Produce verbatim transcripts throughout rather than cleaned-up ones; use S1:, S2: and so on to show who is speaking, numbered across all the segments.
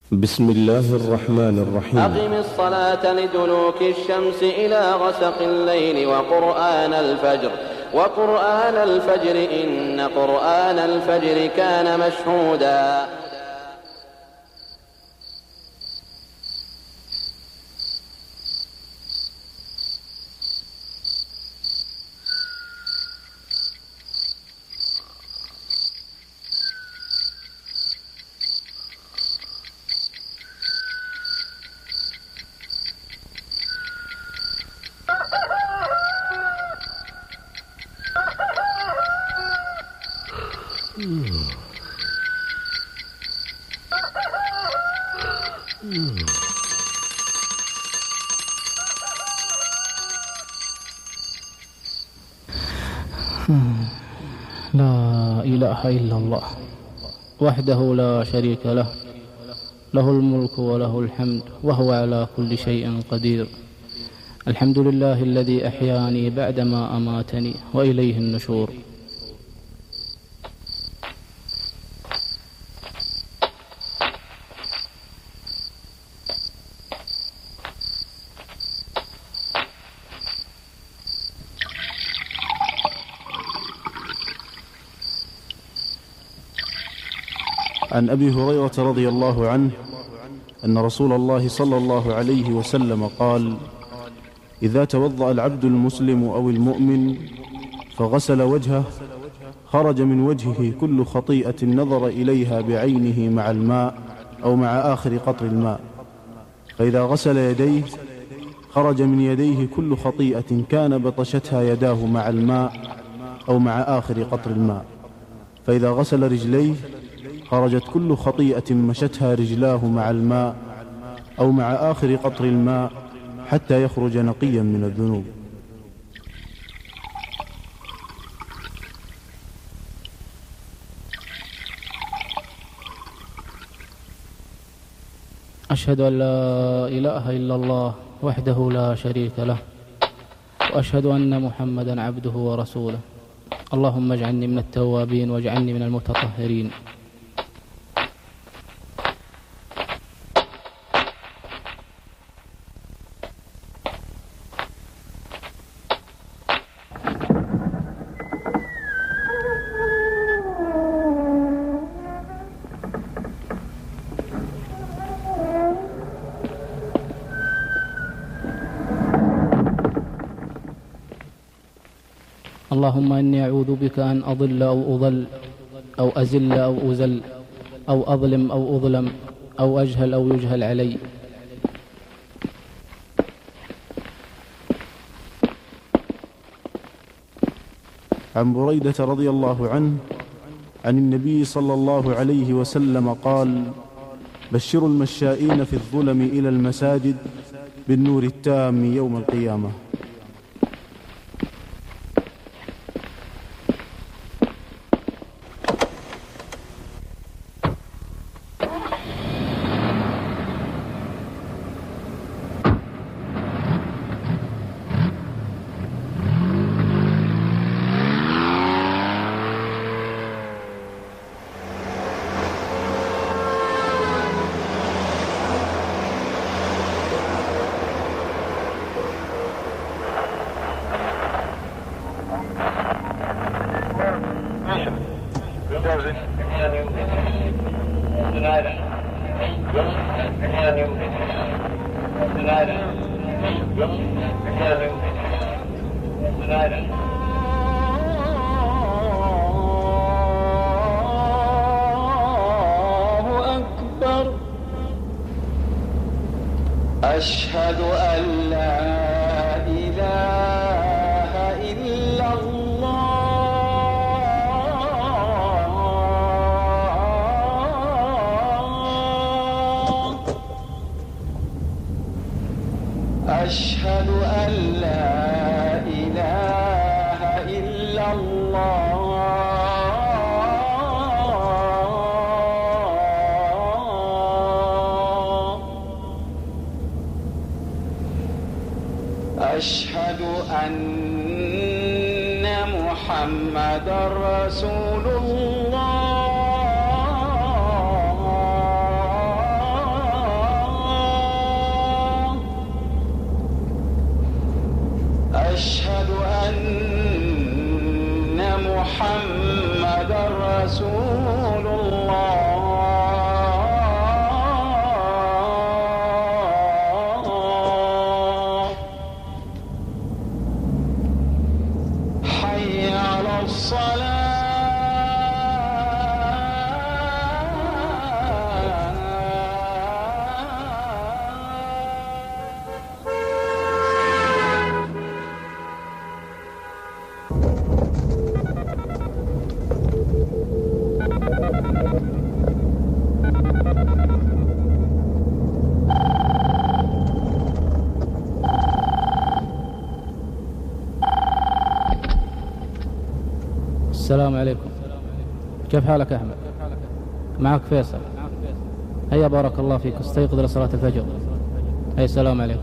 S1: بسم الله الرحمن الرحيم.
S2: أقم الصلاة لدلوك الشمس إلى غسق الليل وقرآن الفجر وقرآن الفجر إن قرآن الفجر كان مشهودا.
S3: لا إله إلا الله وحده لا شريك له، له الملك وله الحمد وهو على كل شيء قدير. الحمد لله الذي أحياني بعدما أماتني وإليه النشور.
S4: عن أبي هريرة رضي الله عنه أن رسول الله صلى الله عليه وسلم قال: إذا توضأ العبد المسلم أو المؤمن فغسل وجهه خرج من وجهه كل خطيئة نظر إليها بعينه مع الماء أو مع آخر قطر الماء، فإذا غسل يديه خرج من يديه كل خطيئة كان بطشتها يداه مع الماء أو مع آخر قطر الماء، فإذا غسل رجليه خرجت كل خطيئة مشتها رجلاه مع الماء أو مع آخر قطر الماء حتى يخرج نقيا من الذنوب.
S3: أشهد أن لا إله إلا الله وحده لا شريك له، وأشهد أن محمدا عبده ورسوله. اللهم اجعلني من التوابين واجعلني من المتطهرين. اللهم إني أعوذ بك أن أضل أو أضل أو أزل أو أزل أو أظلم أو أظلم أو أجهل أو يجهل علي.
S4: عن بريدة رضي الله عنه عن النبي صلى الله عليه وسلم قال: بشروا المشائين في الظلم إلى المساجد بالنور التام يوم القيامة.
S2: أشهد أن لا إله إلا الله. أشهد أن لا إله إلا الله. أشهد أن محمدًا رسول الله.
S3: السلام عليكم. كيف حالك أحمد؟ معك فيصل. هيا بارك الله فيك، استيقظ لصلاة الفجر. هيا السلام عليكم.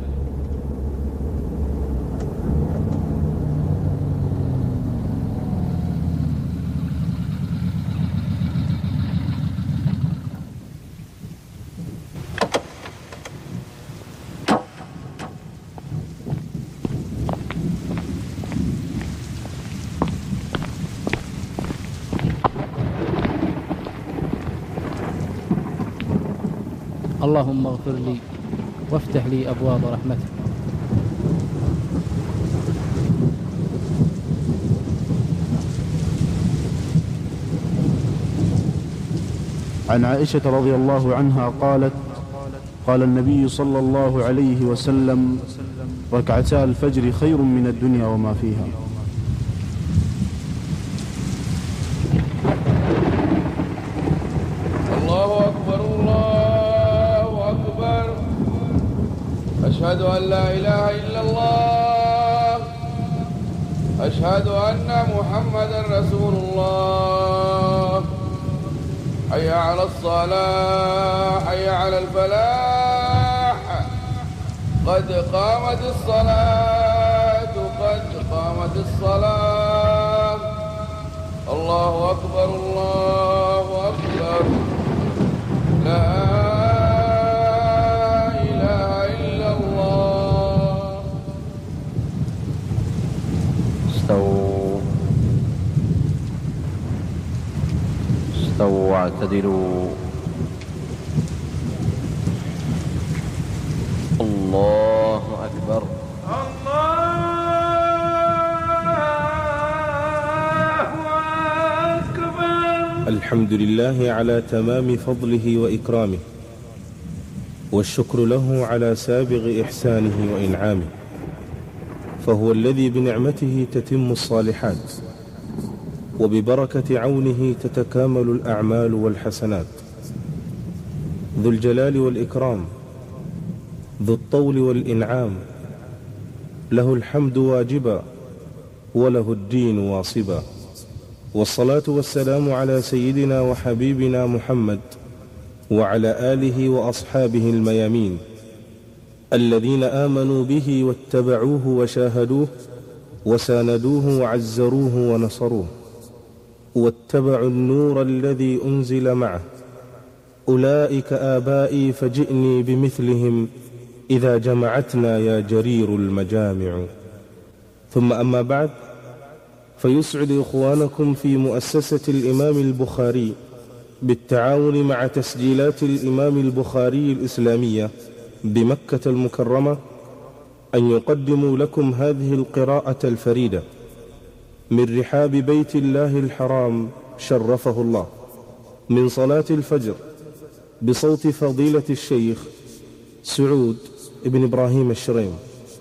S3: اللهم اغفر لي وافتح لي أبواب رحمتك.
S4: عن عائشة رضي الله عنها قالت: قال النبي صلى الله عليه وسلم: ركعتا الفجر خير من الدنيا وما فيها.
S5: الله أكبر الله أكبر، أشهد أن لا إله إلا الله، أشهد أن محمدا رسول الله. حي على الصلاة، حي على الفلاح، قد قامت الصلاة، قد قامت الصلاة. الله أكبر الله أكبر، لا إله إلا الله.
S6: استووا استووا واعتدلوا. الله أكبر.
S1: الحمد لله على تمام فضله وإكرامه، والشكر له على سابغ إحسانه وإنعامه، فهو الذي بنعمته تتم الصالحات، وببركة عونه تتكامل الأعمال والحسنات. ذو الجلال والإكرام، ذو الطول والإنعام، له الحمد واجبا وله الدين واصبا. والصلاة والسلام على سيدنا وحبيبنا محمد وعلى آله وأصحابه الميامين، الذين آمنوا به واتبعوه وشاهدوه وساندوه وعزروه ونصروه، واتبعوا النور الذي أنزل معه. أولئك آبائي فجئني بمثلهم إذا جمعتنا يا جرير المجامع. ثم أما بعد، فيسعد إخوانكم في مؤسسة الإمام البخاري بالتعاون مع تسجيلات الإمام البخاري الإسلامية بمكة المكرمة أن يقدموا لكم هذه القراءة الفريدة من رحاب بيت الله الحرام شرفه الله، من صلاة الفجر بصوت فضيلة الشيخ سعود ابن إبراهيم الشريم،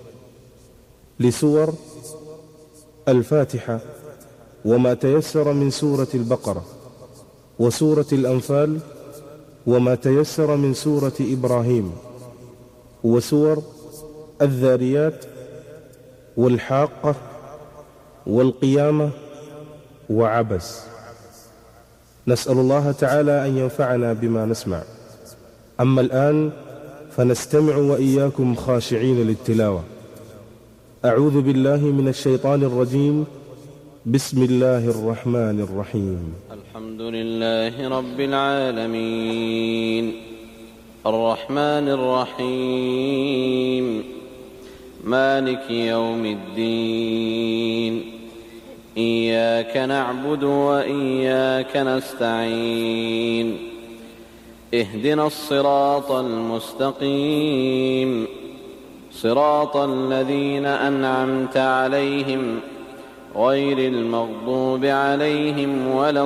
S1: لسور الفاتحة وما تيسر من سورة البقرة وسورة الأنفال وما تيسر من سورة إبراهيم وسور الذاريات والحاقة والقيامة وعبس. نسأل الله تعالى أن ينفعنا بما نسمع. أما الآن فنستمع وإياكم خاشعين للتلاوة. أعوذ بالله من الشيطان الرجيم. بسم الله الرحمن الرحيم.
S6: الحمد لله رب العالمين، الرحمن الرحيم، مالك يوم الدين، إياك نعبد وإياك نستعين، اهدنا الصراط المستقيم، صراط الذين أنعمت عليهم غير المغضوب عليهم ولا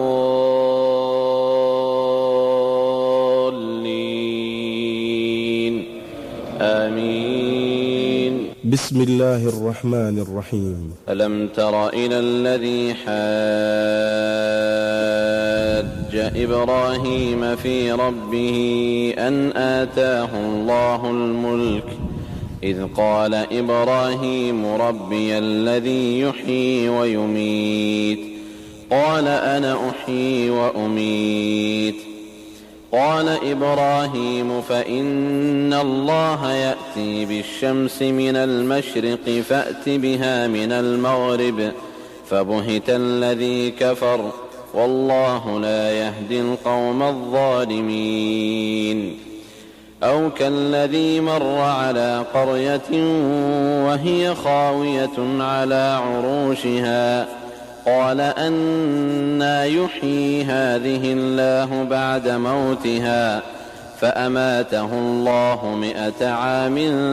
S6: الضالين، آمين.
S1: بسم الله الرحمن الرحيم.
S6: ألم تر إلى الذي حاج إبراهيم في ربه أن آتاه الله الملك، إذ قال إبراهيم ربي الذي يحيي ويميت قال أنا أحيي وأميت. قال إبراهيم فإن الله يأتي بالشمس من المشرق فأت بها من المغرب فبهت الذي كفر والله لا يهدي القوم الظالمين. أو كالذي مر على قرية وهي خاوية على عروشها قال أنى يحيي هذه الله بعد موتها فأماته الله مئة عام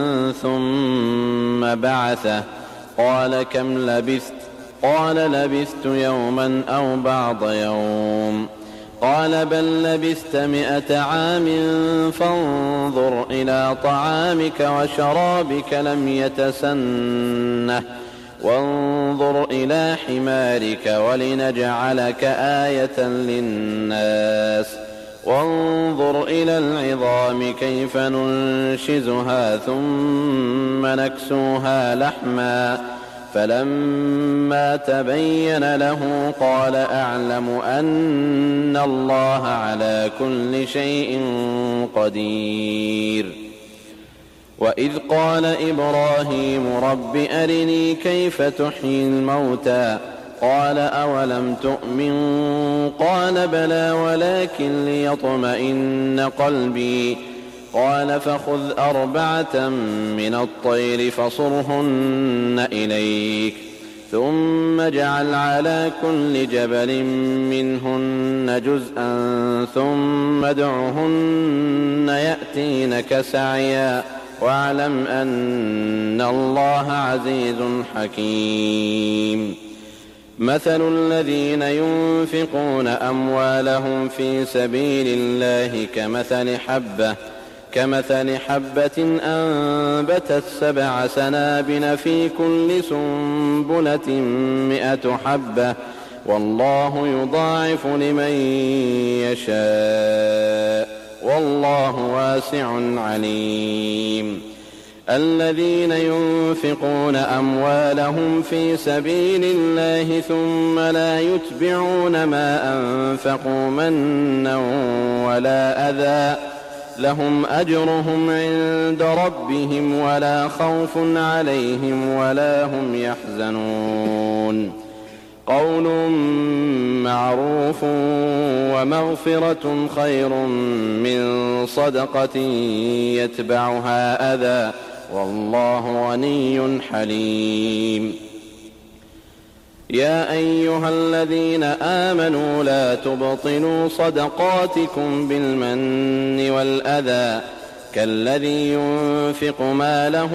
S6: ثم بعثه قال كم لبثت؟ قال لبثت يوما أو بعض يوم. قال بل لبثت مئة عام فانظر إلى طعامك وشرابك لم يتسنه وانظر إلى حمارك ولنجعلك آية للناس وانظر إلى العظام كيف ننشزها ثم نكسوها لحما فلما تبين له قال أعلم أن الله على كل شيء قدير. وإذ قال إبراهيم رب أرني كيف تحيي الموتى قال أولم تؤمن قال بلى ولكن ليطمئن قلبي قال فخذ أربعة من الطير فصرهن إليك ثم اجعل على كل جبل منهن جزءا ثم ادعهن يأتينك سعيا واعلم أن الله عزيز حكيم. مثل الذين ينفقون أموالهم في سبيل الله كمثل حبة كمثل حبة أنبتت سبع سنابل في كل سنبلة مئة حبة والله يضاعف لمن يشاء والله واسع عليم. الذين ينفقون أموالهم في سبيل الله ثم لا يتبعون ما أنفقوا منا ولا أذى لهم أجرهم عند ربهم ولا خوف عليهم ولا هم يحزنون. قول معروف ومغفرة خير من صدقة يتبعها أذى والله غني حليم. يا أيها الذين آمنوا لا تبطلوا صدقاتكم بالمن والأذى كالذي ينفق ماله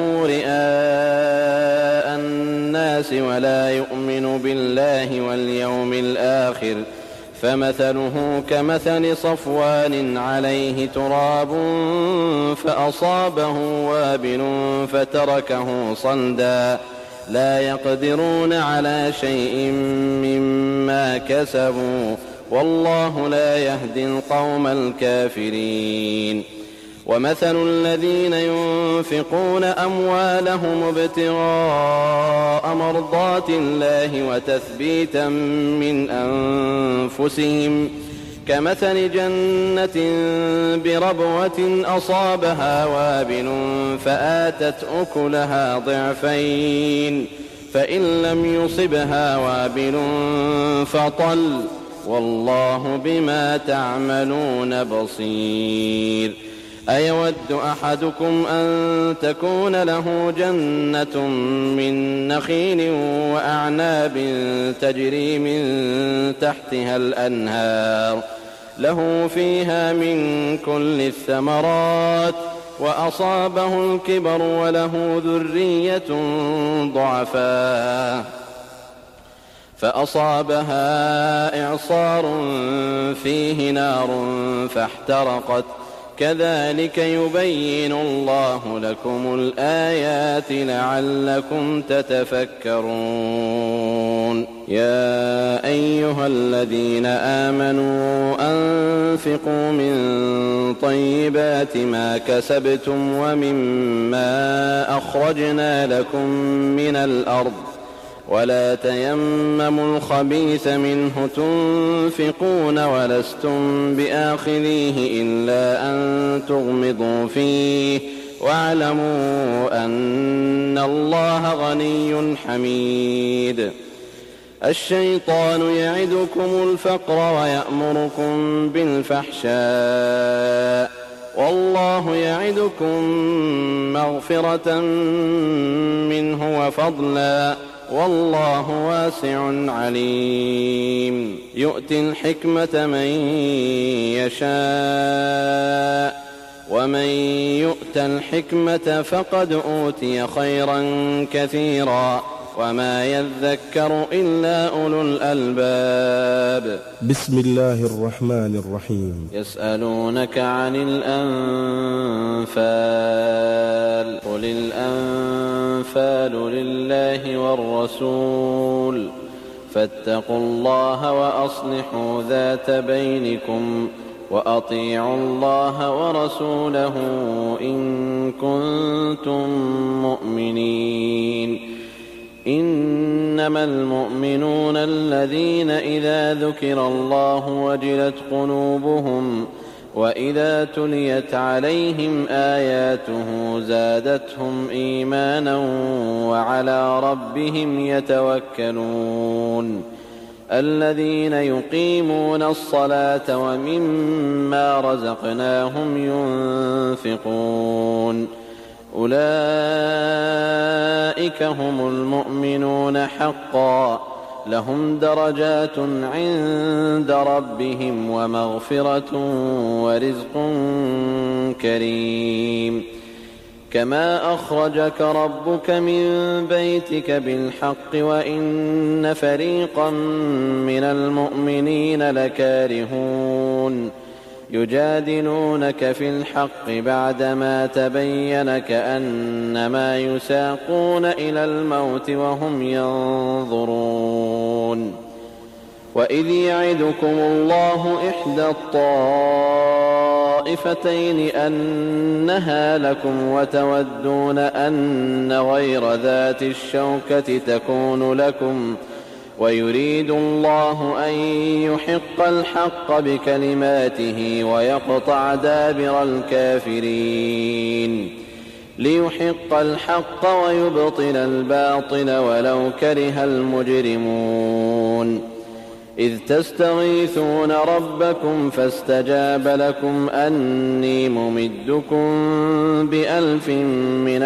S6: رئاء الناس ولا يؤمن بالله واليوم الآخر فمثله كمثل صفوان عليه تراب فأصابه وابل فتركه صلدا لا يقدرون على شيء مما كسبوا والله لا يهدي القوم الكافرين. ومثل الذين ينفقون أموالهم ابتغاء مرضات الله وتثبيتا من أنفسهم كمثل جنة بربوة أصابها وابل فآتت أكلها ضعفين فإن لم يصبها وابل فطل والله بما تعملون بصير. أيود أحدكم أن تكون له جنة من نخيل وأعناب تجري من تحتها الأنهار له فيها من كل الثمرات وأصابه الكبر وله ذرية ضعفاء فأصابها إعصار فيه نار فاحترقت كذلك يبين الله لكم الآيات لعلكم تتفكرون. يا أيها الذين آمنوا أنفقوا من طيبات ما كسبتم ومما أخرجنا لكم من الأرض ولا تيمموا الخبيث منه تنفقون ولستم بآخذيه إلا أن تغمضوا فيه واعلموا أن الله غني حميد. الشيطان يعدكم الفقر ويأمركم بالفحشاء والله يعدكم مغفرة منه وفضلا والله واسع عليم. يؤتي الحكمة من يشاء ومن يؤت الحكمة فقد أوتي خيرا كثيرا وما يذكر إلا أولو الألباب.
S1: بسم الله الرحمن الرحيم.
S6: يسألونك عن الأنفال قل الأنفال لله والرسول فاتقوا الله وأصلحوا ذات بينكم وأطيعوا الله ورسوله إن كنتم مؤمنين. إنما المؤمنون الذين إذا ذكر الله وجلت قلوبهم وإذا تليت عليهم آياته زادتهم إيمانا وعلى ربهم يتوكلون. الذين يقيمون الصلاة ومما رزقناهم ينفقون أولئك هم المؤمنون حقا لهم درجات عند ربهم ومغفرة ورزق كريم. كما أخرجك ربك من بيتك بالحق وإن فريقا من المؤمنين لكارهون يجادلونك في الحق بعدما تبين كأنما يساقون إلى الموت وهم ينظرون. وإذ يعدكم الله إحدى الطائفتين أنها لكم وتودون أن غير ذات الشوكة تكون لكم ويريد الله أن يحق الحق بكلماته ويقطع دابر الكافرين ليحق الحق ويبطل الباطل ولو كره المجرمون. إذ تستغيثون ربكم فاستجاب لكم أني ممدكم بألف من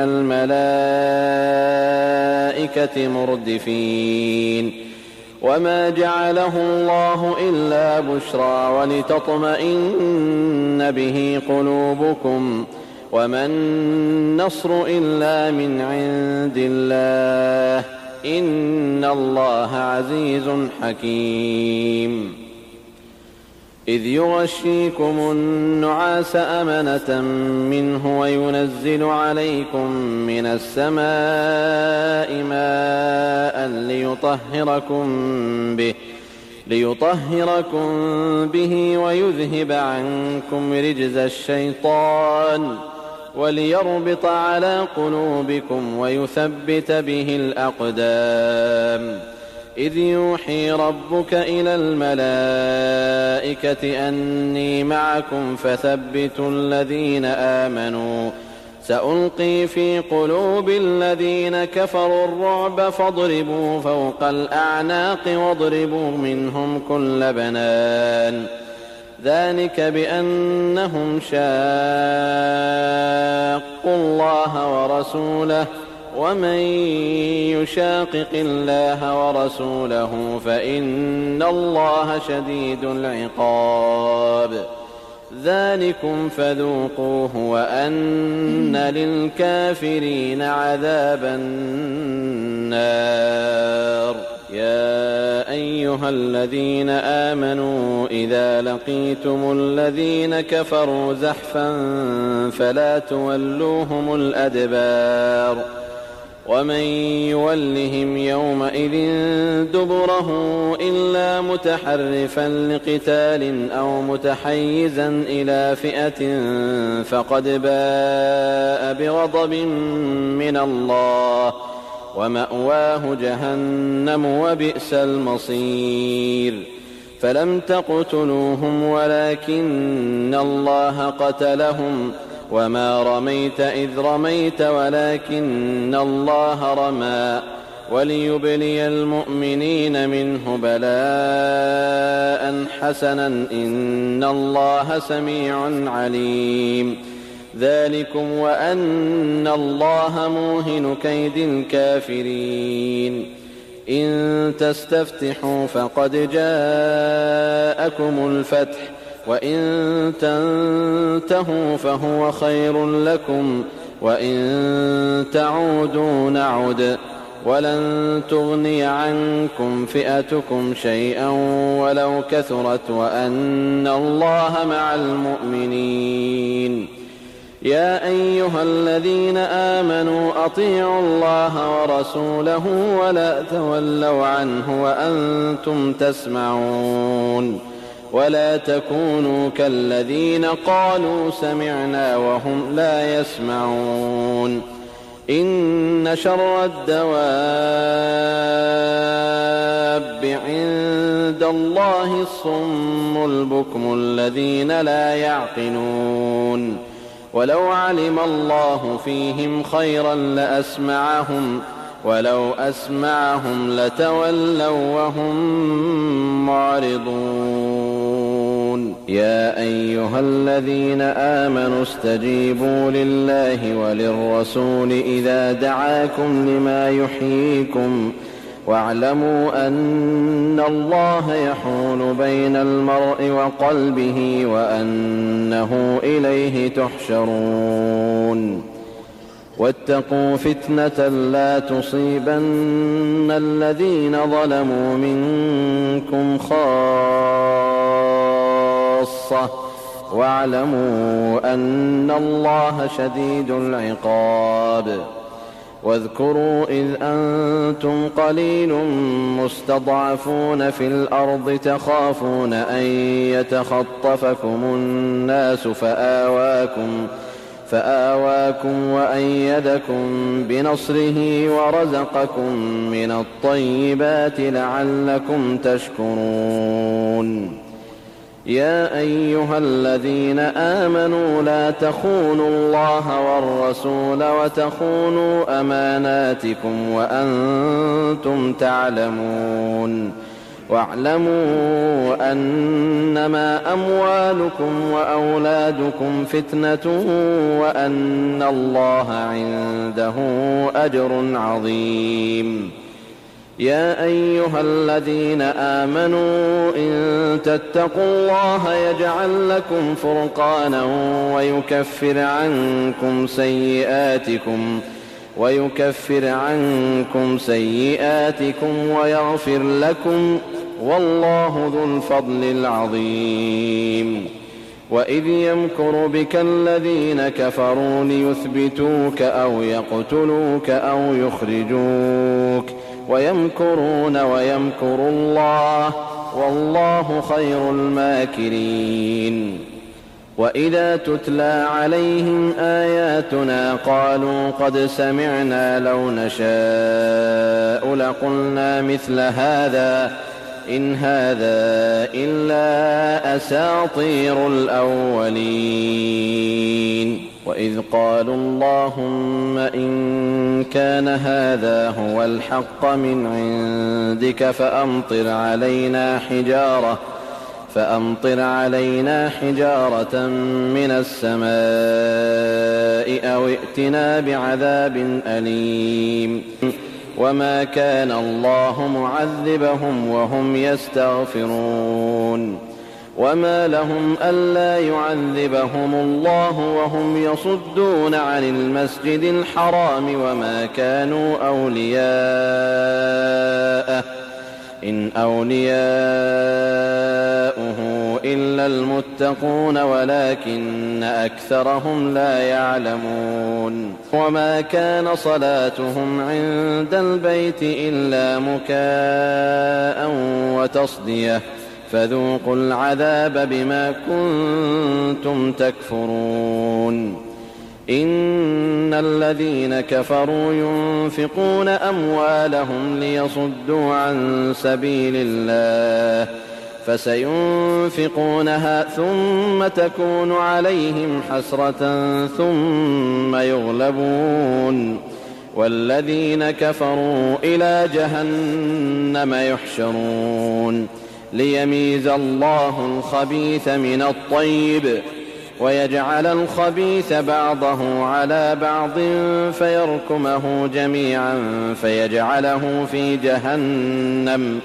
S6: الملائكة مردفين. وما جعله الله إلا بشرى ولتطمئن به قلوبكم وما النصر إلا من عند الله إن الله عزيز حكيم. إذ يغشيكم النعاس أمنة منه وينزل عليكم من السماء ماء ليطهركم به ليطهركم به ويذهب عنكم رجز الشيطان وليربط على قلوبكم ويثبت به الأقدام. إذ يوحي ربك إلى الملائكة أني معكم فثبتوا الذين آمنوا سألقي في قلوب الذين كفروا الرعب فاضربوا فوق الأعناق واضربوا منهم كل بنان. ذلك بأنهم شاقوا الله ورسوله ومن يشاقق الله ورسوله فإن الله شديد العقاب. ذلكم فذوقوه وأن للكافرين عذاب النار. يا أيها الذين آمنوا إذا لقيتم الذين كفروا زحفا فلا تولوهم الأدبار ومن يولهم يومئذ دبره إلا متحرفا لقتال أو متحيزا إلى فئة فقد باء بغضب من الله ومأواه جهنم وبئس المصير فلم تقتلوهم ولكن الله قتلهم وما رميت إذ رميت ولكن الله رمى وليبلي المؤمنين منه بلاء حسنا إن الله سميع عليم ذلكم وأن الله موهن كيد الكافرين إن تستفتحوا فقد جاءكم الفتح وإن تنتهوا فهو خير لكم وإن تعودوا نعد ولن تغني عنكم فئتكم شيئا ولو كثرت وأن الله مع المؤمنين يا أيها الذين آمنوا أطيعوا الله ورسوله ولا تولوا عنه وأنتم تسمعون ولا تكونوا كالذين قالوا سمعنا وهم لا يسمعون إن شر الدواب عند الله الصم البكم الذين لا يعقلون ولو علم الله فيهم خيرا لأسمعهم ولو أسمعهم لتولوا وهم معرضون يا أيها الذين آمنوا استجيبوا لله وللرسول إذا دعاكم لما يحييكم واعلموا أن الله يحول بين المرء وقلبه وأنه إليه تحشرون واتقوا فتنة لا تصيبن الذين ظلموا منكم خاصة واعلموا أن الله شديد العقاب واذكروا إذ أنتم قليل مستضعفون في الأرض تخافون أن يتخطفكم الناس فآواكم فآواكم وأيدكم بنصره ورزقكم من الطيبات لعلكم تشكرون يا أيها الذين آمنوا لا تخونوا الله والرسول وتخونوا أماناتكم وأنتم تعلمون واعلموا أنما أموالكم وأولادكم فتنة وأن الله عنده أجر عظيم يا أيها الذين آمنوا إن تتقوا الله يجعل لكم فرقانا ويكفر عنكم سيئاتكم ويكفر عنكم سيئاتكم ويغفر لكم والله ذو الفضل العظيم وإذ يمكر بك الذين كفروا ليثبتوك أو يقتلوك أو يخرجوك ويمكرون ويمكر الله والله خير الماكرين وإذا تتلى عليهم آياتنا قالوا قد سمعنا لو نشاء لقلنا مثل هذا إن هذا إلا أساطير الأولين وإذ قالوا اللهم إن كان هذا هو الحق من عندك فأمطر علينا حجارة فأمطر علينا حجارة من السماء أو ائتنا بعذاب أليم وما كان الله معذبهم وهم يستغفرون وما لهم ألا يعذبهم الله وهم يصدون عن المسجد الحرام وما كانوا أولياءه إن أولياؤه إلا المتقون ولكن أكثرهم لا يعلمون وما كان صلاتهم عند البيت إلا مكاء وتصدية فذوقوا العذاب بما كنتم تكفرون إن الذين كفروا ينفقون أموالهم ليصدوا عن سبيل الله فسينفقونها ثم تكون عليهم حسرة ثم يغلبون والذين كفروا إلى جهنم يحشرون ليميز الله الخبيث من الطيب ويجعل الخبيث بعضه على بعض فيركمه جميعا فيجعله في جهنم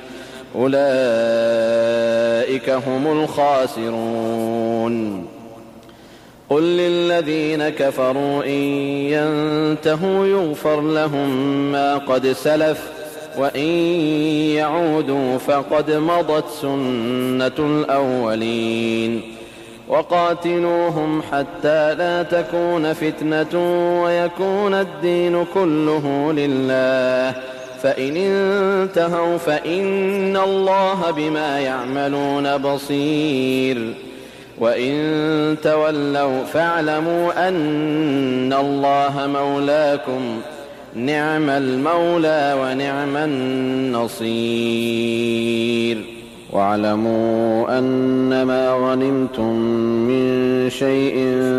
S6: أولئك هم الخاسرون قل للذين كفروا إن ينتهوا يغفر لهم ما قد سلف وإن يعودوا فقد مضت سنة الأولين وقاتلوهم حتى لا تكون فتنة ويكون الدين كله لله فإن انتهوا فإن الله بما يعملون بصير وإن تولوا فاعلموا أن الله مولاكم نعم المولى ونعم النصير واعلموا أنما غنمتم من شيء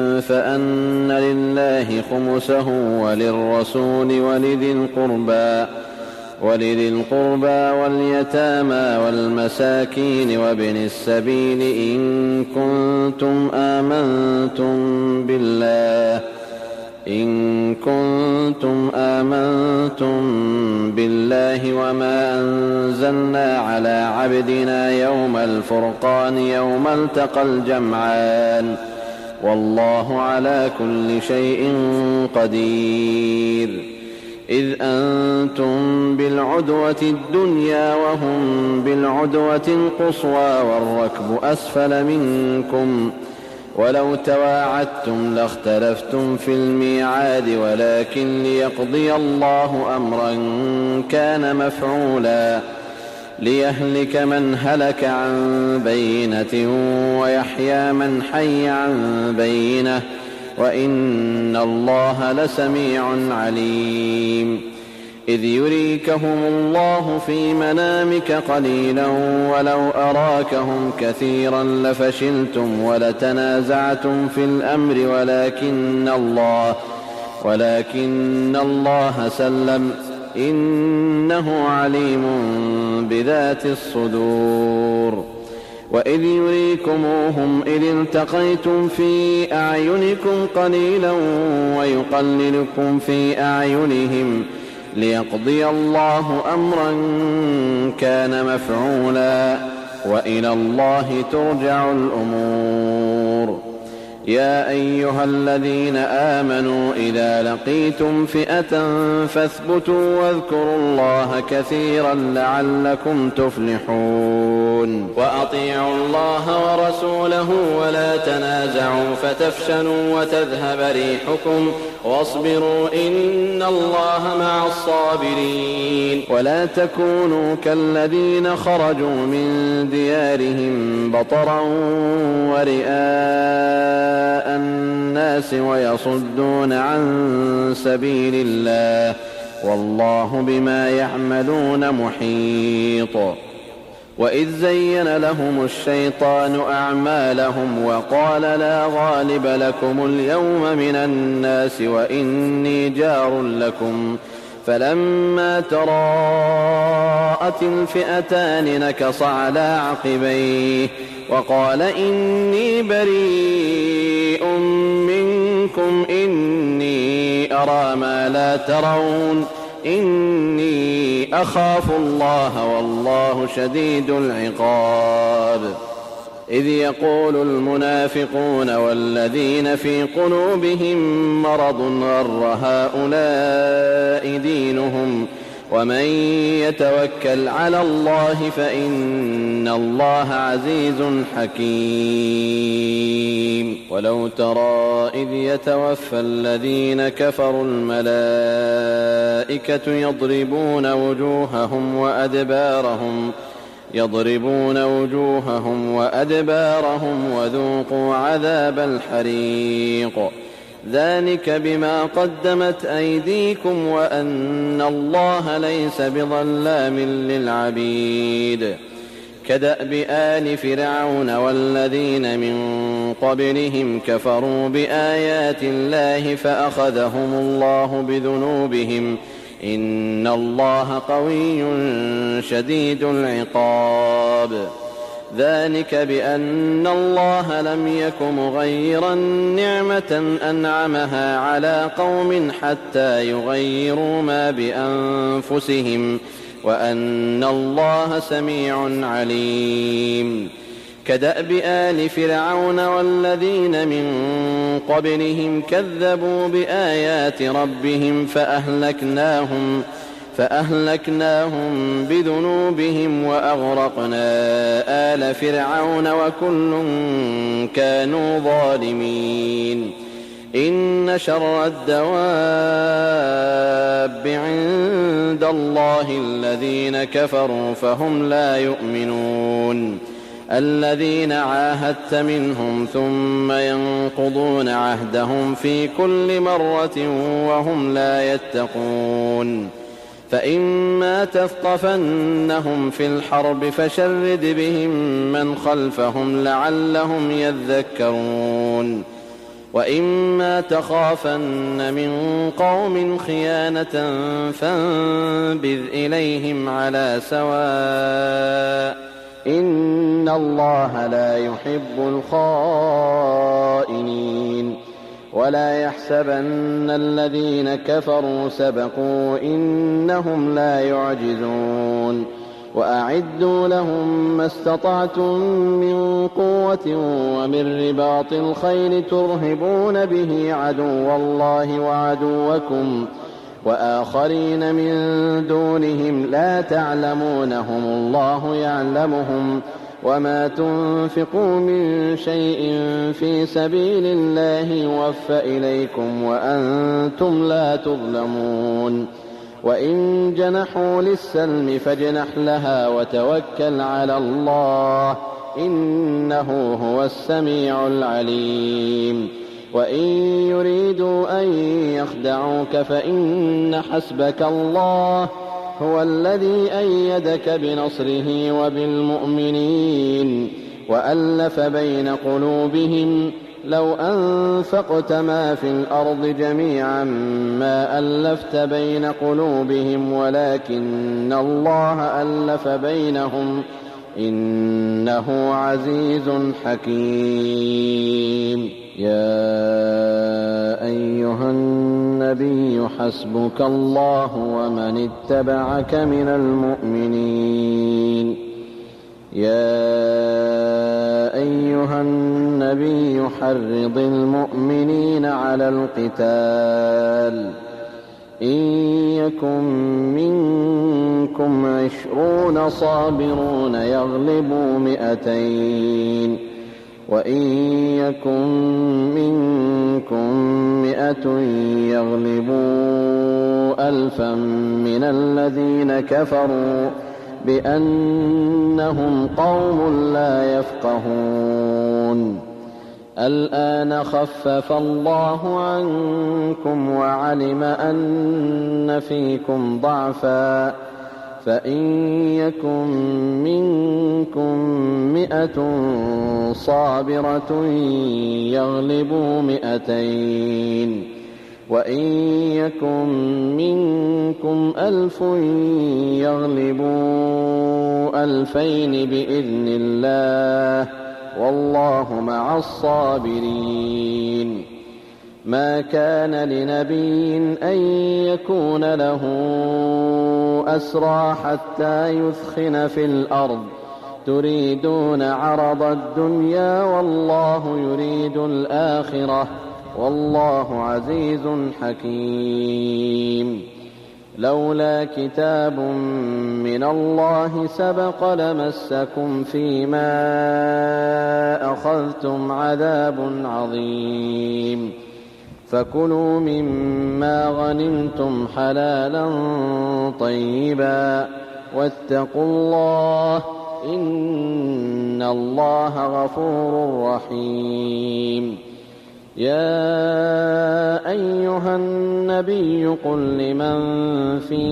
S6: فأن لله خمسه وللرسول ولذي القربى ولذي القربى واليتامى والمساكين وابن السبيل إن كنتم آمنتم بالله إن كنتم آمنتم بالله وما أنزلنا على عبدنا يوم الفرقان يوم التقى الجمعان والله على كل شيء قدير إذ أنتم بالعدوة الدنيا وهم بالعدوة القصوى والركب أسفل منكم ولو تواعدتم لاختلفتم في الميعاد ولكن ليقضي الله أمرا كان مفعولا ليهلك من هلك عن بينة ويحيى من حي عن بينة وإن الله لسميع عليم إذ يريكهم الله في منامك قليلا ولو أراكهم كثيرا لفشلتم ولتنازعتم في الأمر ولكن الله ولكن الله سلم إنه عليم بذات الصدور وإذ يريكموهم إذ التقيتم في أعينكم قليلا ويقللكم في أعينهم ليقضي الله أمرا كان مفعولا وإلى الله ترجع الأمور يا أيها الذين آمنوا إذا لقيتم فئة فاثبتوا واذكروا الله كثيرا لعلكم تفلحون وأطيعوا الله ورسوله ولا تنازعوا فتفشلوا وتذهب ريحكم واصبروا إن الله مع الصابرين ولا تكونوا كالذين خرجوا من ديارهم بطرا ورئاء الناس ويصدون عن سبيل الله والله بما يعملون محيط وإذ زين لهم الشيطان أعمالهم وقال لا غالب لكم اليوم من الناس وإني جار لكم فلما تراءت الفئتان نكص على عقبيه وقال إني بريء منكم إني أرى ما لا ترون إني أخاف الله والله شديد العقاب إذ يقول المنافقون والذين في قلوبهم مرض غر هؤلاء دينهم ومن يتوكل على الله فإن الله عزيز حكيم ولو ترى إذ يتوفى الذين كفروا الملائكة يضربون وجوههم وأدبارهم يضربون وجوههم وأدبارهم وذوقوا عذاب الحريق ذلك بما قدمت أيديكم وأن الله ليس بظلام للعبيد. كدأب آل فرعون والذين من قبلهم كفروا بآيات الله فأخذهم الله بذنوبهم إن الله قوي شديد العقاب. ذلك بأن الله لم يك مغيرا نعمة أنعمها على قوم حتى يغيروا ما بأنفسهم وأن الله سميع عليم. كدأب آل فرعون والذين من قبلهم كذبوا بآيات ربهم فأهلكناهم فأهلكناهم بذنوبهم وأغرقنا آل فرعون وكل كانوا ظالمين. إن شر الدواب عند الله الذين كفروا فهم لا يؤمنون. الذين عاهدت منهم ثم ينقضون عهدهم في كل مرة وهم لا يتقون. فإما تثقفنهم في الحرب فشرد بهم من خلفهم لعلهم يذكرون. وإما تخافن من قوم خيانة فانبذ إليهم على سواء إن الله لا يحب الخائنين. ولا يحسبن الذين كفروا سبقوا إنهم لا يعجزون. وأعدوا لهم ما استطعتم من قوة ومن رباط الخيل ترهبون به عدو الله وعدوكم وآخرين من دونهم لا تعلمونهم الله يعلمهم. وما تنفقوا من شيء في سبيل الله يوفى إليكم وأنتم لا تظلمون. وإن جنحوا للسلم فاجنح لها وتوكل على الله إنه هو السميع العليم. وإن يريدوا أن يخدعوك فإن حسبك الله هو الذي أيدك بنصره وبالمؤمنين وألف بين قلوبهم لو أنفقت ما في الأرض جميعا ما ألفت بين قلوبهم ولكن الله ألف بينهم إنه عزيز حكيم. يا أيها النبي حسبك الله ومن اتبعك من المؤمنين. يا أيها النبي حرض المؤمنين على القتال إن يكن منكم عشرون صابرون يغلبوا مئتين وإن يكن منكم مئة يغلبوا ألفا من الذين كفروا بأنهم قوم لا يفقهون. الآن خفف الله عنكم وعلم أن فيكم ضعفا فإن يكن منكم مئة صابرة يغلبوا مئتين وإن يكن منكم ألف يغلبوا ألفين بإذن الله والله مع الصابرين. ما كان لنبي أن يكون له أسرى حتى يثخن في الأرض تريدون عرض الدنيا والله يريد الآخرة والله عزيز حكيم. لولا كتاب من الله سبق لمسكم فيما أخذتم عذاب عظيم. فكلوا مما غنمتم حلالا طيبا واتقوا الله إن الله غفور رحيم. يا أيها النبي قل لمن في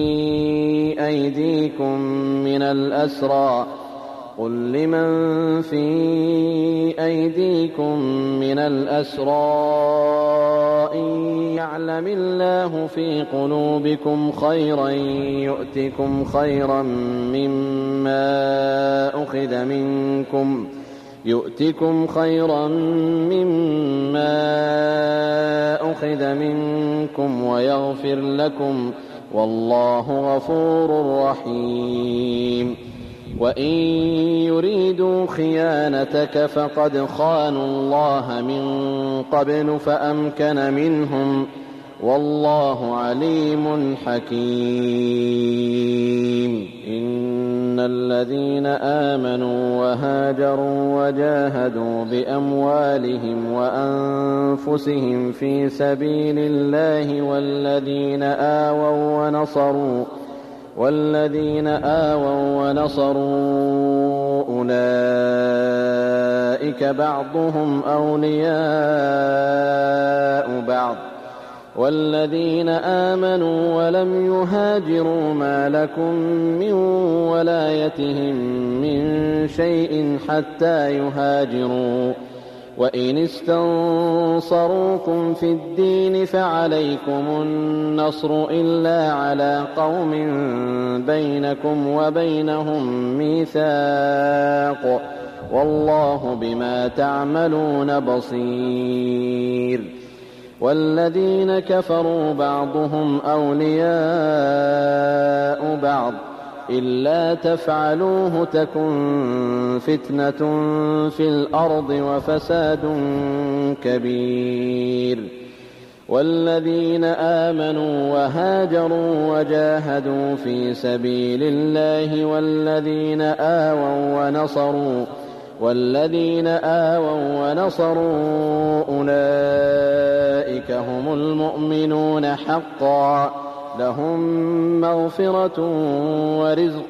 S6: أيديكم من الأسرى قل لمن في أيديكم من الأسرى إن يعلم الله في قلوبكم خيرا يؤتكم خيرا مما أخذ منكم يؤتكم خيرا مما أخذ منكم ويغفر لكم والله غفور رحيم. وإن يريدوا خيانتك فقد خانوا الله من قبل فأمكن منهم والله عليم حكيم. إن الذين آمنوا وهاجروا وجاهدوا بأموالهم وأنفسهم في سبيل الله والذين آووا ونصروا والذين آووا ونصروا أولئك بعضهم أولياء بعض والذين آمنوا ولم يهاجروا ما لكم من ولايتهم من شيء حتى يهاجروا وإن استنصروكم في الدين فعليكم النصر إلا على قوم بينكم وبينهم ميثاق والله بما تعملون بصير. والذين كفروا بعضهم أولياء بعض إلا تفعلوه تكن فتنة في الأرض وفساد كبير. والذين آمنوا وهاجروا وجاهدوا في سبيل الله والذين آووا ونصروا والذين آووا ونصروا أولئك هم المؤمنون حقا لهم مغفرة ورزق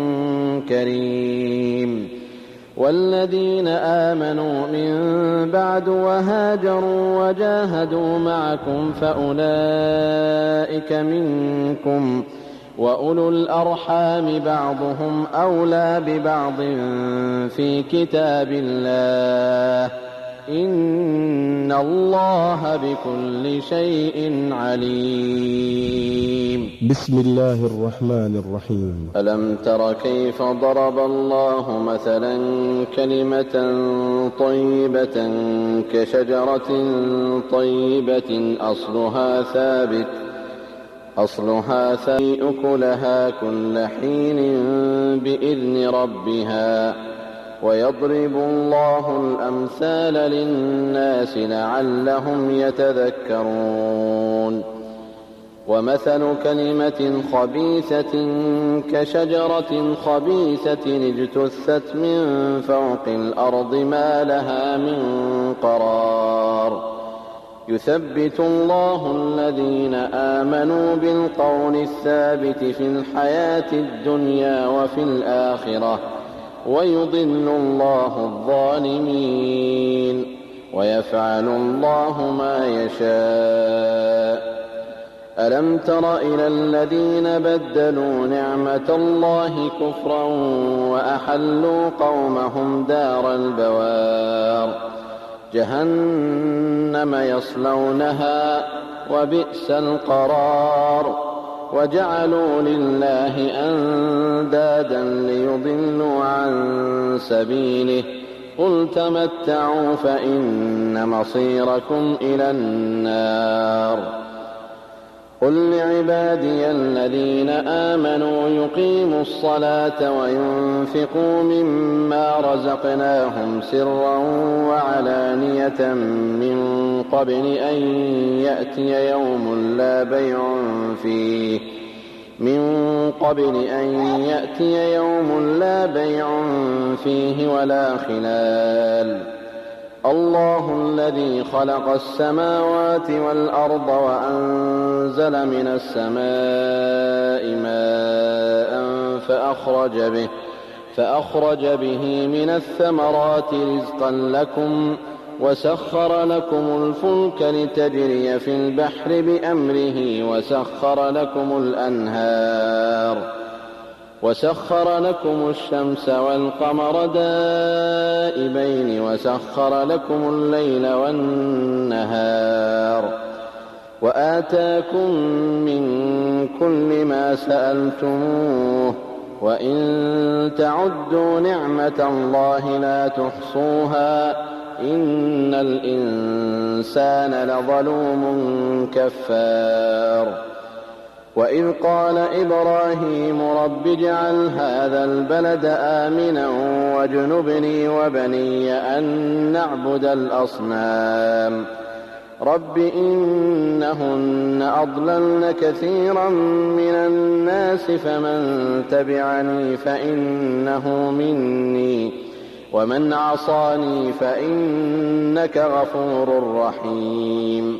S6: كريم. والذين آمنوا من بعد وهاجروا وجاهدوا معكم فأولئك منكم وأولو الأرحام بعضهم أولى ببعض في كتاب الله إن الله بكل شيء عليم.
S1: بسم الله الرحمن الرحيم.
S6: ألم تر كيف ضرب الله مثلا كلمة طيبة كشجرة طيبة أصلها ثابت أصلها ثابت أكلها كل حين بإذن ربها ويضرب الله الأمثال للناس لعلهم يتذكرون. ومثل كلمة خبيثة كشجرة خبيثة اجتثت من فوق الأرض ما لها من قرار يثبت الله الذين آمنوا بالقول الثابت في الحياة الدنيا وفي الآخرة ويضل الله الظالمين ويفعل الله ما يشاء. ألم تر إلى الذين بدلوا نعمة الله كفرا وأحلوا قومهم دار البوار جهنم يصلونها وبئس القرار وجعلوا لله أندادا ليضلوا عن سبيله قل تمتعوا فإن مصيركم إلى النار. قل لعبادي الذين آمنوا يقيموا الصلاة وينفقوا مما رزقناهم سرا وعلانية من قبل أن يأتي يوم لا بيع فيه من قبل أن يأتي يوم لا بيع فيه ولا خلال. الله الذي خلق السماوات والأرض وأنزل من السماء ماء فأخرج به, فأخرج به من الثمرات رزقا لكم وسخر لكم الفلك لتجري في البحر بأمره وسخر لكم الأنهار وسخر لكم الشمس والقمر دائبين وسخر لكم الليل والنهار وآتاكم من كل ما سألتموه وإن تعدوا نعمة الله لا تحصوها إن الإنسان لظلوم كفار وإذ قال إبراهيم رب اجعل هذا البلد آمنا واجنبني وبني أن نعبد الأصنام رب إنهن أضللن كثيرا من الناس فمن تبعني فإنه مني ومن عصاني فإنك غفور رحيم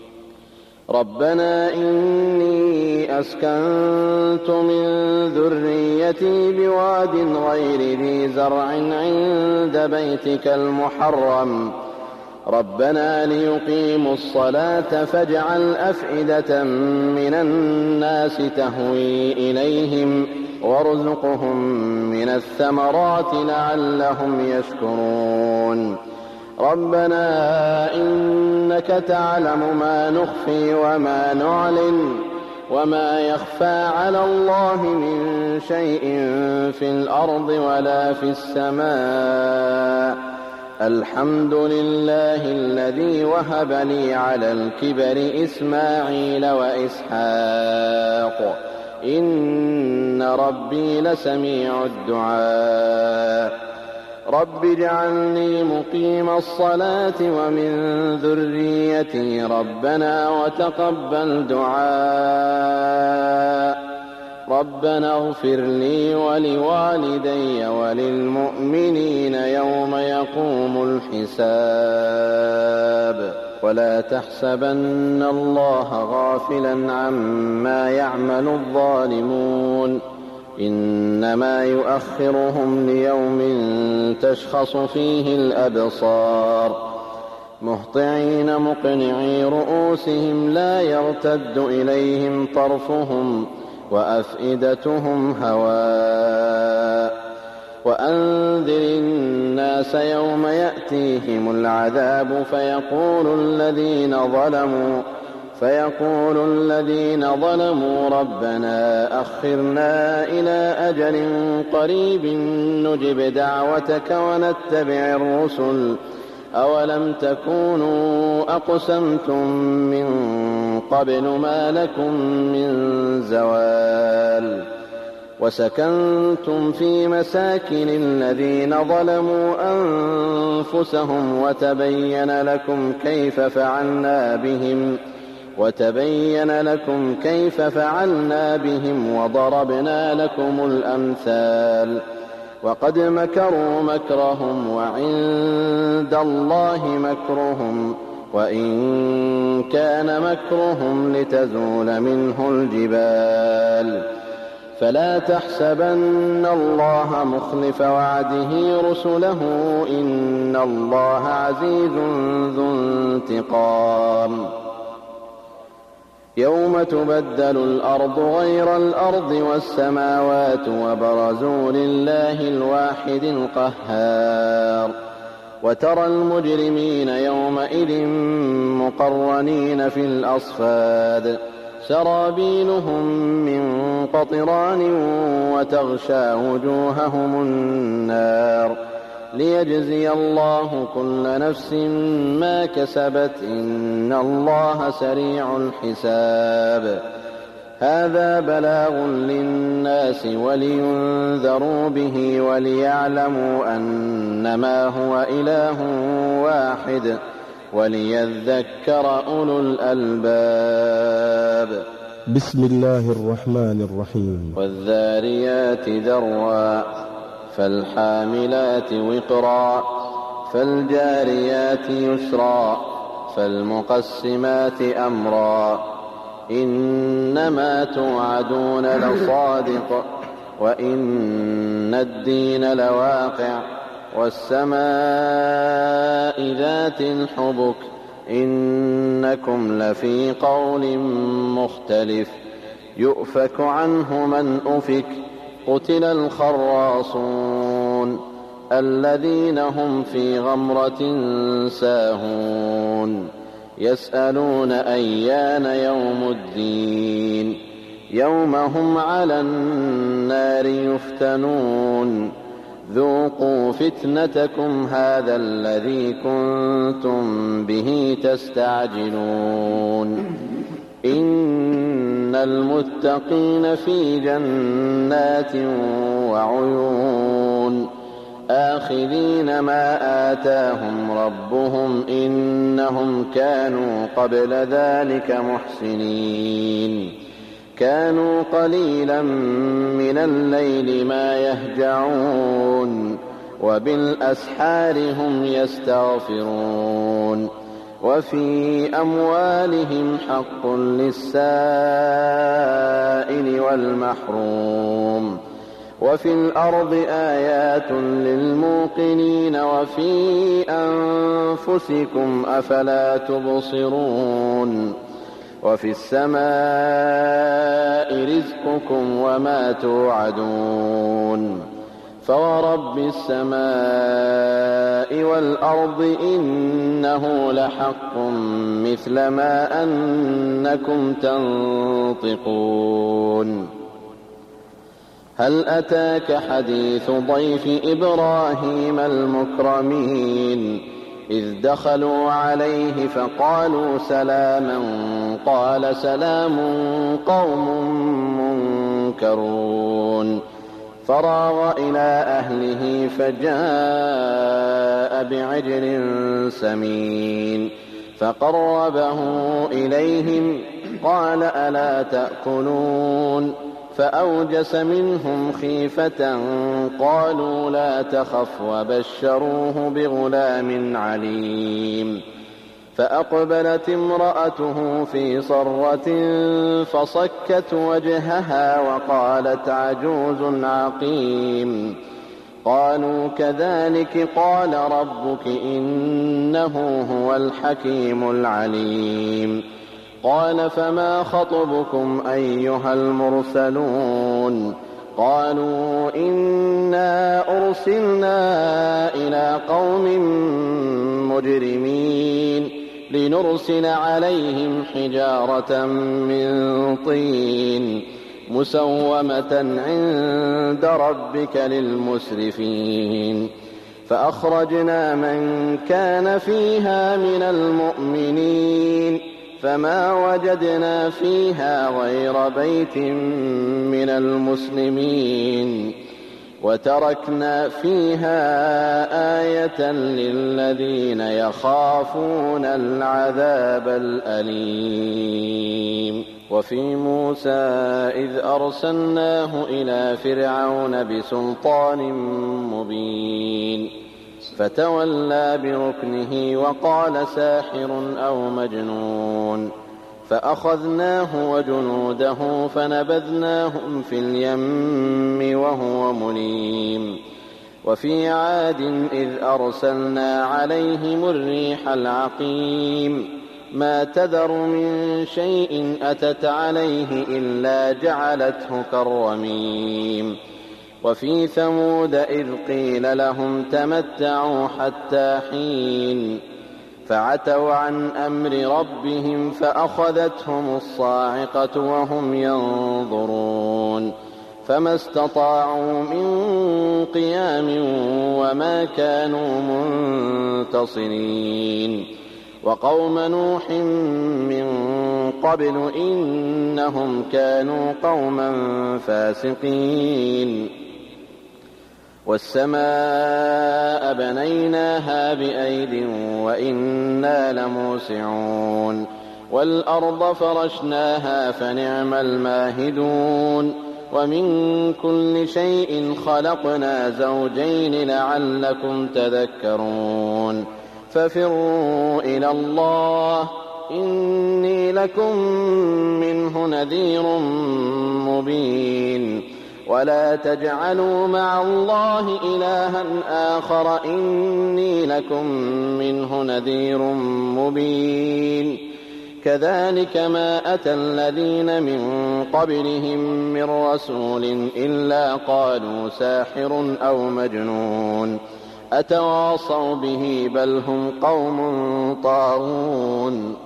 S6: ربنا إني أسكنت من ذريتي بواد غير ذي زرع عند بيتك المحرم ربنا ليقيموا الصلاة فاجعل أفئدة من الناس تهوي إليهم وارزقهم من الثمرات لعلهم يشكرون ربنا إنك تعلم ما نخفي وما نعلن وما يخفى على الله من شيء في الأرض ولا في السماء الحمد لله الذي وهب لي على الكبر إسماعيل وإسحاق إن ربي لسميع الدعاء رب اجعلني مقيم الصلاة ومن ذريتي ربنا وتقبل دعاء ربنا اغفر لي ولوالدي وللمؤمنين يوم يقوم الحساب ولا تحسبن الله غافلا عما يعمل الظالمون إنما يؤخرهم ليوم تشخص فيه الأبصار مهطعين مقنعي رؤوسهم لا يرتد إليهم طرفهم وأفئدتهم هواء وأنذر الناس يوم يأتيهم العذاب فيقول الذين ظلموا فيقول الذين ظلموا ربنا أخرنا إلى أجل قريب نجب دعوتك ونتبع الرسل أولم تكونوا أقسمتم من قبل ما لكم من زوال وسكنتم في مساكن الذين ظلموا أنفسهم وتبين لكم كيف فعلنا بهم وتبين لكم كيف فعلنا بهم وضربنا لكم الأمثال وقد مكروا مكرهم وعند الله مكرهم وإن كان مكرهم لتزول منه الجبال فلا تحسبن الله مخلف وعده رسله إن الله عزيز ذو انتقام يوم تبدل الأرض غير الأرض والسماوات وبرزوا لله الواحد القهار وترى المجرمين يومئذ مقرنين في الأصفاد سرابيلهم من قطران وتغشى وجوههم النار ليجزي الله كل نفس ما كسبت إن الله سريع الحساب هذا بلاغ للناس ولينذروا به وليعلموا أنما هو إله واحد وليذكر أولو الألباب
S1: بسم الله الرحمن الرحيم
S6: والذاريات ذروا فالحاملات وقرا فالجاريات يسرا فالمقسمات أمرا إنما توعدون لصادق وإن الدين لواقع والسماء ذات الحبك إنكم لفي قول مختلف يؤفك عنه من أفك قتل الخراصون الذين هم في غمرة ساهون يسألون أيان يوم الدين يوم هم على النار يفتنون ذوقوا فتنتكم هذا الذي كنتم به تستعجلون إن المتقين في جنات وعيون آخذين ما آتاهم ربهم إنهم كانوا قبل ذلك محسنين كانوا قليلا من الليل ما يهجعون وبالأسحار هم يستغفرون وفي أموالهم حق للسائل والمحروم وفي الأرض آيات للموقنين وفي أنفسكم أفلا تبصرون وفي السماء رزقكم وما توعدون فورب السماء والأرض إنه لحق مثل ما أنكم تنطقون هل أتاك حديث ضيف إبراهيم المكرمين إذ دخلوا عليه فقالوا سلاما قال سلام قوم منكرون فراغ إلى أهله فجاء بعجل سمين فقربه إليهم قال ألا تأكلون فأوجس منهم خيفة قالوا لا تخف وبشروه بغلام عليم فأقبلت امرأته في صرة فصكت وجهها وقالت عجوز عقيم قالوا كذلك قال ربك إنه هو الحكيم العليم قال فما خطبكم أيها المرسلون قالوا إنا أرسلنا إلى قوم مجرمين لنرسل عليهم حجارة من طين مسومة عند ربك للمسرفين فأخرجنا من كان فيها من المؤمنين فما وجدنا فيها غير بيت من المسلمين وتركنا فيها آية للذين يخافون العذاب الأليم وفي موسى إذ أرسلناه إلى فرعون بسلطان مبين فتولى بركنه وقال ساحر أو مجنون فأخذناه وجنوده فنبذناهم في اليم وهو مليم وفي عاد إذ أرسلنا عليهم الريح العقيم ما تذر من شيء أتت عليه إلا جعلته كالرميم وفي ثمود إذ قيل لهم تمتعوا حتى حين فعتوا عن أمر ربهم فأخذتهم الصاعقة وهم ينظرون فما استطاعوا من قيام وما كانوا منتصرين وقوم نوح من قبل إنهم كانوا قوما فاسقين والسماء بنيناها بأيد وإنا لموسعون والأرض فرشناها فنعم الماهدون ومن كل شيء خلقنا زوجين لعلكم تذكرون ففروا إلى الله إني لكم منه نذير مبين ولا تجعلوا مع الله إلها آخر إني لكم منه نذير مبين كذلك ما أتى الذين من قبلهم من رسول إلا قالوا ساحر أو مجنون أتواصوا به بل هم قوم طاغون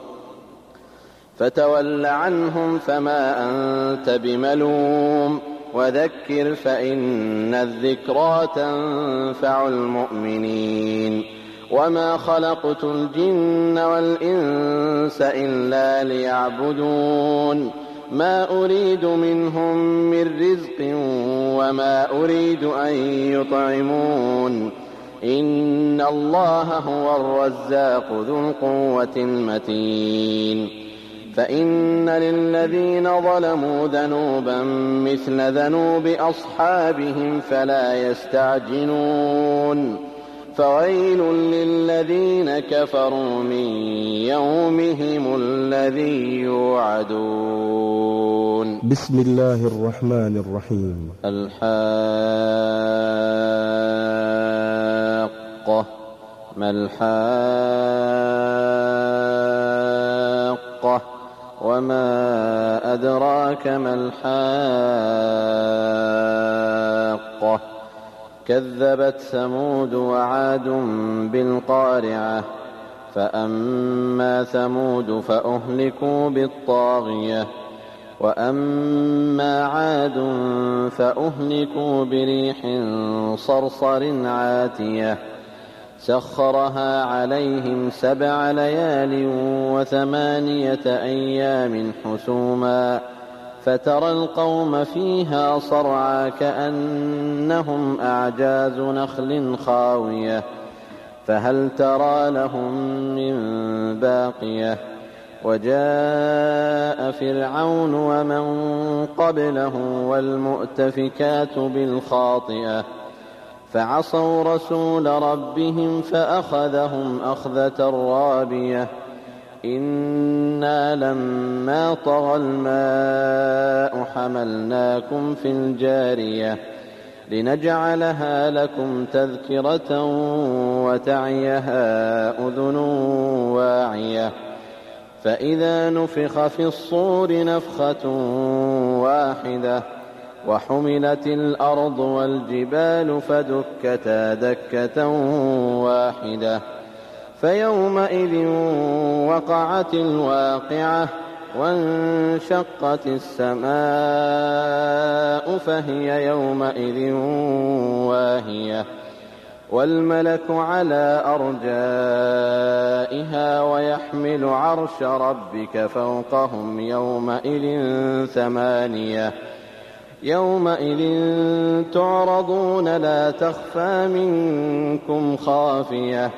S6: فتول عنهم فما أنت بملوم وذكر فإن الذكرى تنفع المؤمنين وما خلقت الجن والإنس إلا ليعبدون ما أريد منهم من رزق وما أريد أن يطعمون إن الله هو الرزاق ذو القوة المتين فإن للذين ظلموا ذنوبا مثل ذنوب أصحابهم فلا يستعجلون فويل للذين كفروا من يومهم الذي يوعدون.
S1: بسم الله الرحمن الرحيم.
S6: الحاقة. ما الحاقة وما أدراك ما الحاقة كذبت ثمود وعاد بالقارعة فأما ثمود فأهلكوا بالطاغية وأما عاد فأهلكوا بريح صرصر عاتية سخرها عليهم سبع ليال وثمانية أيام حسوما فترى القوم فيها صرعى كأنهم أعجاز نخل خاوية فهل ترى لهم من باقية وجاء فرعون ومن قبله والمؤتفكات بالخاطئة فعصوا رسول ربهم فأخذهم أخذة رابية إنا لما طغى الماء حملناكم في الجارية لنجعلها لكم تذكرة وتعيها أذن واعية فإذا نفخ في الصور نفخة واحدة وحملت الأرض والجبال فدكتا دكة واحدة فيومئذ وقعت الواقعة وانشقت السماء فهي يومئذ واهية والملك على أرجائها ويحمل عرش ربك فوقهم يومئذ ثمانية يومئذ تعرضون لا تخفى منكم خافية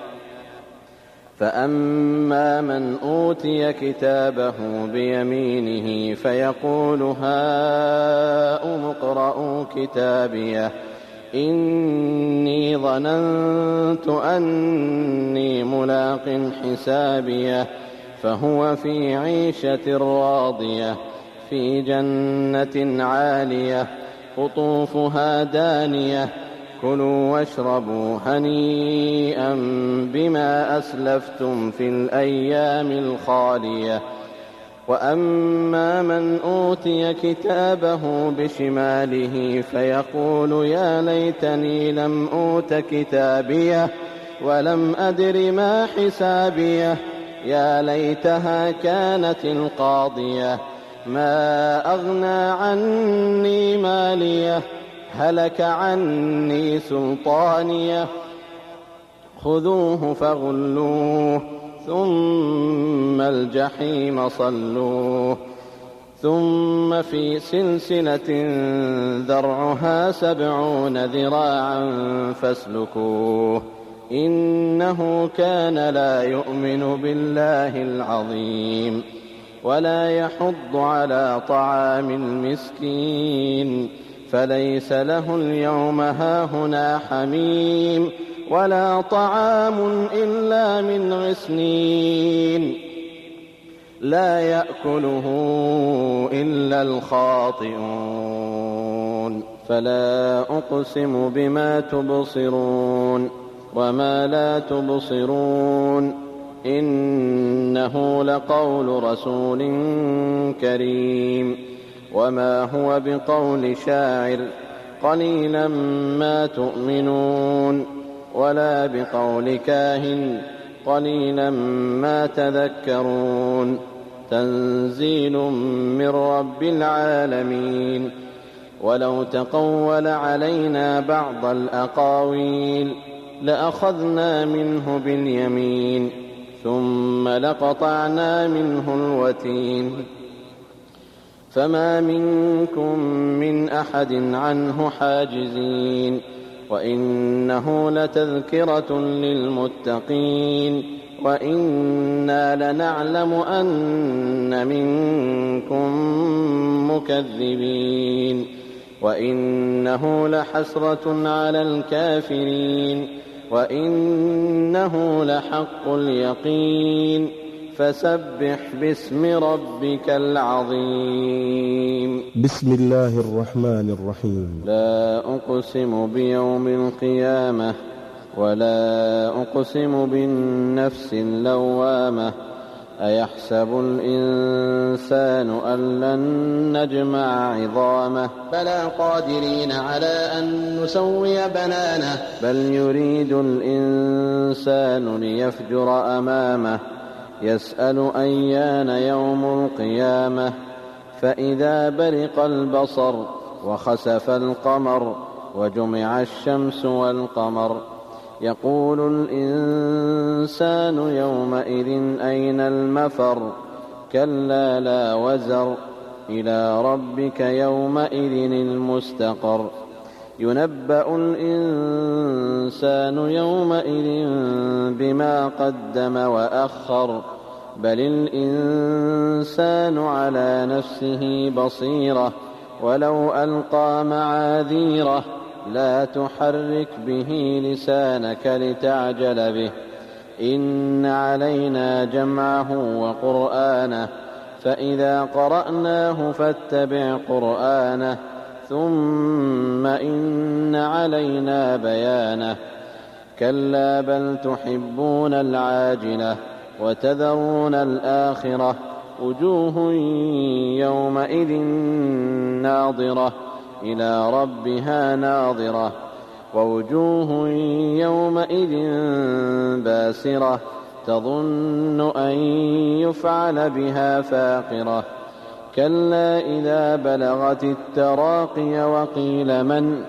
S6: فأما من أوتي كتابه بيمينه فيقول هاؤم اقرءوا كتابيه إني ظننت أني ملاق حسابيه فهو في عيشة راضية في جنة عالية قطوفها دانية كلوا واشربوا هنيئا بما أسلفتم في الأيام الخالية وأما من أوتي كتابه بشماله فيقول يا ليتني لم أوت كتابيه ولم أدر ما حسابيه يا ليتها كانت القاضية ما أغنى عني ماليه هلك عني سلطانيه خذوه فغلوه ثم الجحيم صلوه ثم في سلسلة ذرعها سبعون ذراعا فاسلكوه إنه كان لا يؤمن بالله العظيم ولا يحض على طعام المسكين فليس له اليوم هاهنا حميم ولا طعام إلا من غسلين لا يأكله إلا الخاطئون. فلا أقسم بما تبصرون وما لا تبصرون إنه لقول رسول كريم وما هو بقول شاعر قليلا ما تؤمنون ولا بقول كاهن قليلا ما تذكرون تنزيل من رب العالمين ولو تقول علينا بعض الأقاويل لأخذنا منه باليمين ثم لقطعنا منه الوتين فما منكم من أحد عنه حاجزين وإنه لتذكرة للمتقين وإنا لنعلم أن منكم مكذبين وإنه لحسرة على الكافرين وإنه لحق اليقين فسبح باسم ربك العظيم.
S1: بسم الله الرحمن الرحيم.
S6: لا أقسم بيوم القيامة ولا أقسم بالنفس اللوامة أيحسب الإنسان أن لن نجمع عظامه بلى قادرين على أن نسوي بنانه بل يريد الإنسان ليفجر أمامه يسأل أيان يوم القيامة فإذا برق البصر وخسف القمر وجمع الشمس والقمر يقول الإنسان يومئذ أين المفر كلا لا وزر إلى ربك يومئذ المستقر ينبأ الإنسان يومئذ بما قدم وأخر بل الإنسان على نفسه بصيرة ولو ألقى معاذيره لا تحرك به لسانك لتعجل به إن علينا جمعه وقرآنه فإذا قرأناه فاتبع قرآنه ثم إن علينا بيانه كلا بل تحبون العاجلة وتذرون الآخرة وجوه يومئذ ناظرة إلى ربها ناظرة ووجوه يومئذ باسرة تظن أن يفعل بها فاقرة كلا إذا بلغت التراقي وقيل من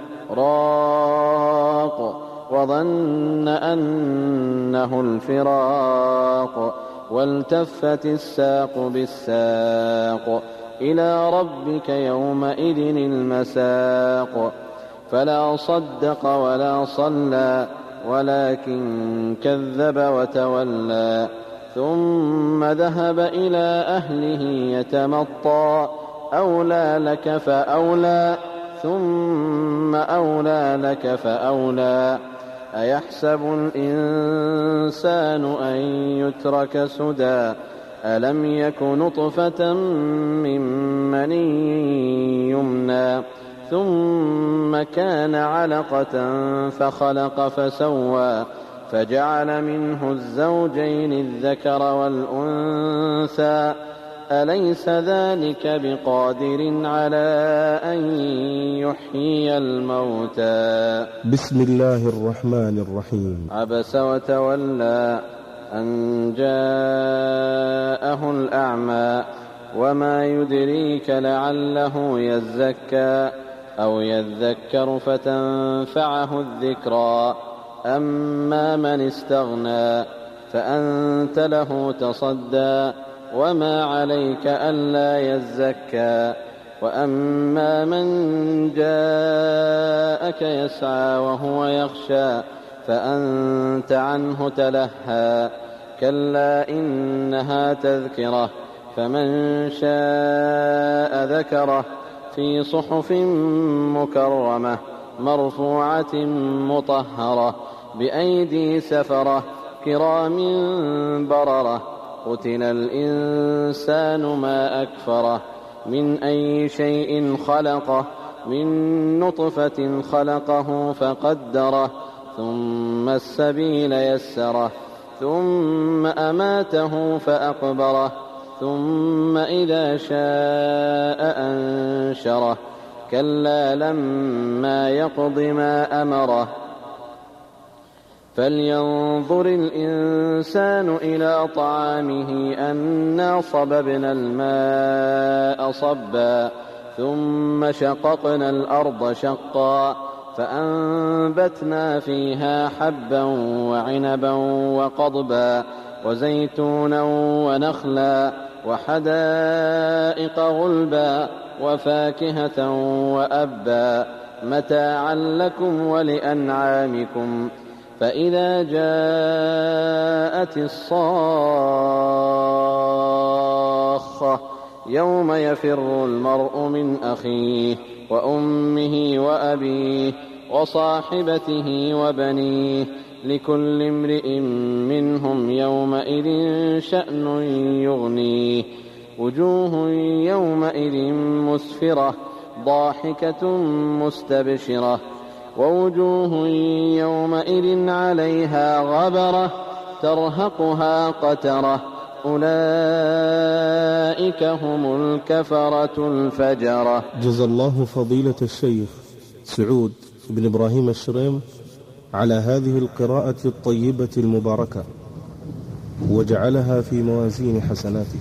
S6: راق وظن أنه الفراق والتفت الساق بالساق إلى ربك يومئذ المساق فلا صدق ولا صلى ولكن كذب وتولى ثم ذهب إلى أهله يتمطى أولى لك فأولى ثم أولى لك فأولى أيحسب الإنسان أن يترك سدى ألم يك نطفة من مني يمنى ثم كان علقة فخلق فسوى فجعل منه الزوجين الذكر والأنثى أليس ذلك بقادر على أن يحيي الموتى
S1: بسم الله الرحمن الرحيم.
S6: عبس وتولى أن جاءه الأعمى وما يدريك لعله يزكى أو يذكر فتنفعه الذكرى أما من استغنى فأنت له تصدى وما عليك ألا يزكى وأما من جاءك يسعى وهو يخشى فأنت عنه تلهى كلا إنها تذكرة فمن شاء ذكره في صحف مكرمة مرفوعة مطهرة بأيدي سفرة كرام بررة قتل الإنسان ما أكفره من أي شيء خلقه من نطفة خلقه فقدره ثم السبيل يسره ثم أماته فأقبره ثم إذا شاء أنشره كلا لما يقض ما أمره فلينظر الإنسان إلى طعامه أنا صببنا الماء صبا ثم شققنا الأرض شقا فأنبتنا فيها حبا وعنبا وقضبا وزيتونا ونخلا وحدائق غلبا وفاكهة وأبا متاعا لكم ولأنعامكم فإذا جاءت الصاخة يوم يفر المرء من أخيه وأمه وأبيه وصاحبته وبنيه لكل امرئ منهم يومئذ شأن يغنيه وجوه يومئذ مسفرة ضاحكة مستبشرة ووجوه يومئذ عليها غبرة ترهقها قترة أولئك هم الكفرة الفجرة.
S1: جزى الله فضيلة الشيخ سعود بن إبراهيم الشريم على هذه القراءة الطيبة المباركة وجعلها في موازين حسناته.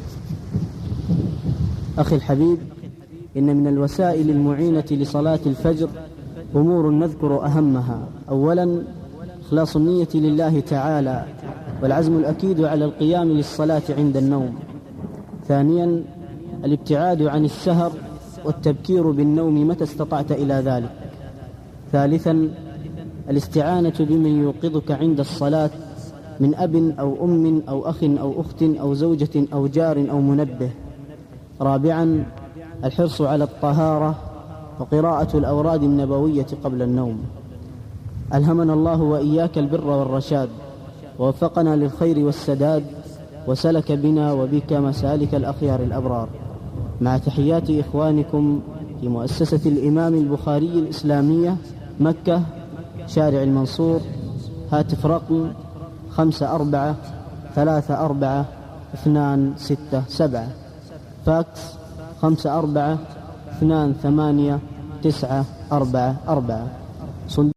S7: أخي الحبيب، إن من الوسائل المعينة لصلاة الفجر أمور نذكر أهمها. أولا إخلاص النية لله تعالى والعزم الأكيد على القيام للصلاة عند النوم. ثانيا الابتعاد عن السهر والتبكير بالنوم متى استطعت إلى ذلك. ثالثا الاستعانة بمن يوقظك عند الصلاة من أب أو أم أو أخ أو أخت أو زوجة أو جار أو منبه. رابعا الحرص على الطهارة وقراءة الأوراد النبوية قبل النوم. ألهمنا الله وإياك البر والرشاد ووفقنا للخير والسداد وسلك بنا وبك مسالك الأخيار الأبرار. مع تحيات إخوانكم في مؤسسة الإمام البخاري الإسلامية مكة شارع المنصور. هاتف رقم خمسة أربعة ثلاثة أربعة اثنان ستة سبعة. فاكس خمسة أربعة اثنان ثمانية تسعة أربعة أربعة.